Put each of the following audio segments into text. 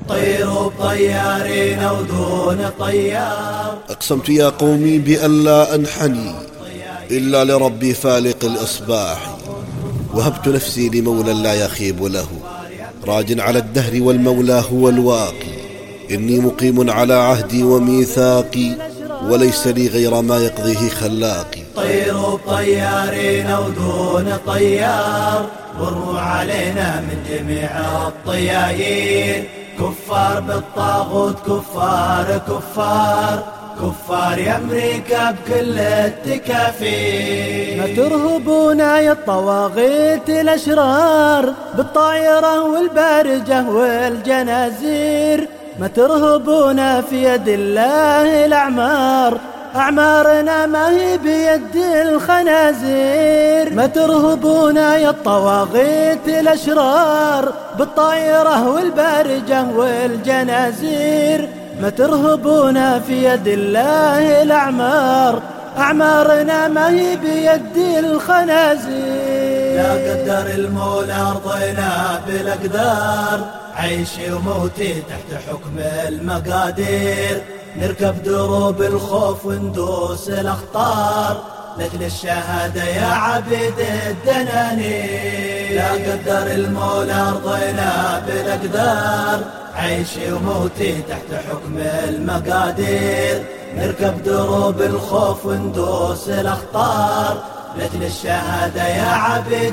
طيروا بطيارين ودون طيار. أقسمت يا قومي بأن لا أنحني إلا لربي فالق الإصباح، وهبت نفسي لمولى لا يخيب له، راج على الدهر والمولى هو الواقي. إني مقيم على عهدي وميثاقي، وليس لي غير ما يقضيه خلاقي. طيروا بطيارين ودون طيار، وروا علينا من جميع الطيايين. كفار بالطاغوت كفار كفار كفار يا أمريكا بكل التكافين. ما ترهبونا يا الطواغيت الأشرار بالطائرة والبارجة والجنازير. ما ترهبونا في يد الله الأعمار، أعمارنا ما هي بيد الخنازير. ما ترهبونا يا الطواغيت الأشرار بالطائرة والبارجة والجنازير. ما ترهبونا في يد الله الأعمار، أعمارنا ما هي بيد الخنازير. لا قدر المولى أرضنا بالأقدار، عيشي وموتي تحت حكم المقادير. نركب دروب الخوف وندوس الأخطار، لأجل الشهادة يا عبيد الدنانير. لا قدر المولى أرضنا بالأقدار، عيشي وموتي تحت حكم المقادير. نركب دروب الخوف وندوس الأخطار، لأجل الشهادة يا عبيد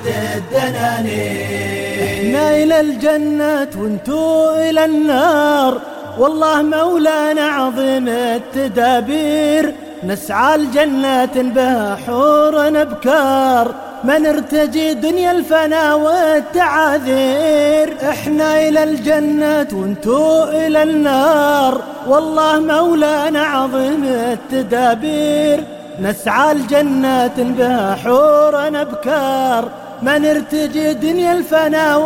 الدنانير. احنا إلى الجنة وانتو إلى النار، والله مولانا عظيم التدابير. نسعى الجنات بها حور أبكار، ما نرتجي دنيا الفنا والتعاذير. احنا إلى الجنة وانتو إلى النار، والله مولانا عظيم التدابير. نسعى الجنات بها حور أبكار، ما نرتجي دنيا الفنا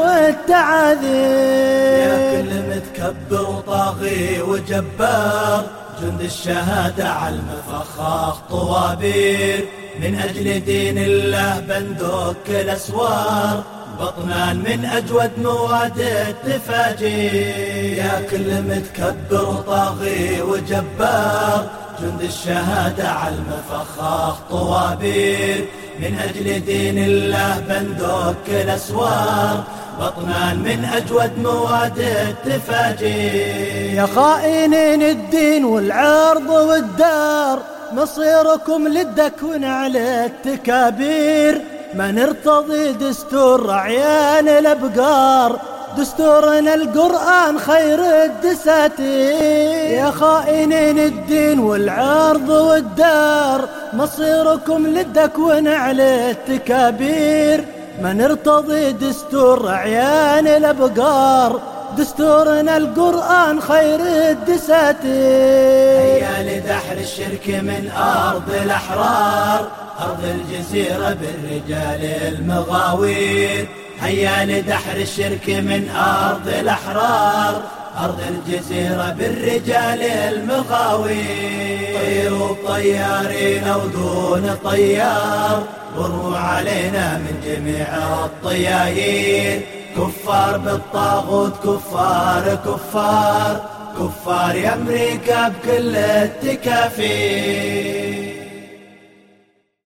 والتعاذير. يا كل متكبر وطاغي وجبار، جند الشهادة على المفخاخ طوابير. من أجل دين الله بندك الأسوار، بطنان من أجود مواد التفاجير. يا كل متكبر وطاغي وجبار، جند الشهادة على المفخاخ طوابير. من أجل دين الله بندك الأسوار، بطنان من أجود مواد التفاجير. يا خائنين الدين والعرض والدار، مصيركم للدكون على التكابير. ما نرتضي دستور عيان الأبقار، دستورنا القرآن خير الدساتير. يا خائنين الدين والعرض والدار، مصيركم للدكون على التكابير. ما نرتضي دستور عيان الأبقار، دستورنا القرآن خير الدساتير. هيا لدحر الشرك من أرض الأحرار، أرض الجزيرة بالرجال المغاوير. هيا لدحر الشرك من أرض الأحرار، أرض الجزيرة بالرجال المغاوير. طيروا طيارين ودون طيار، وروا علينا من جميع الطيايين. كفار بالطاغوت كفار كفار كفار يا أمريكا بكل التكافين.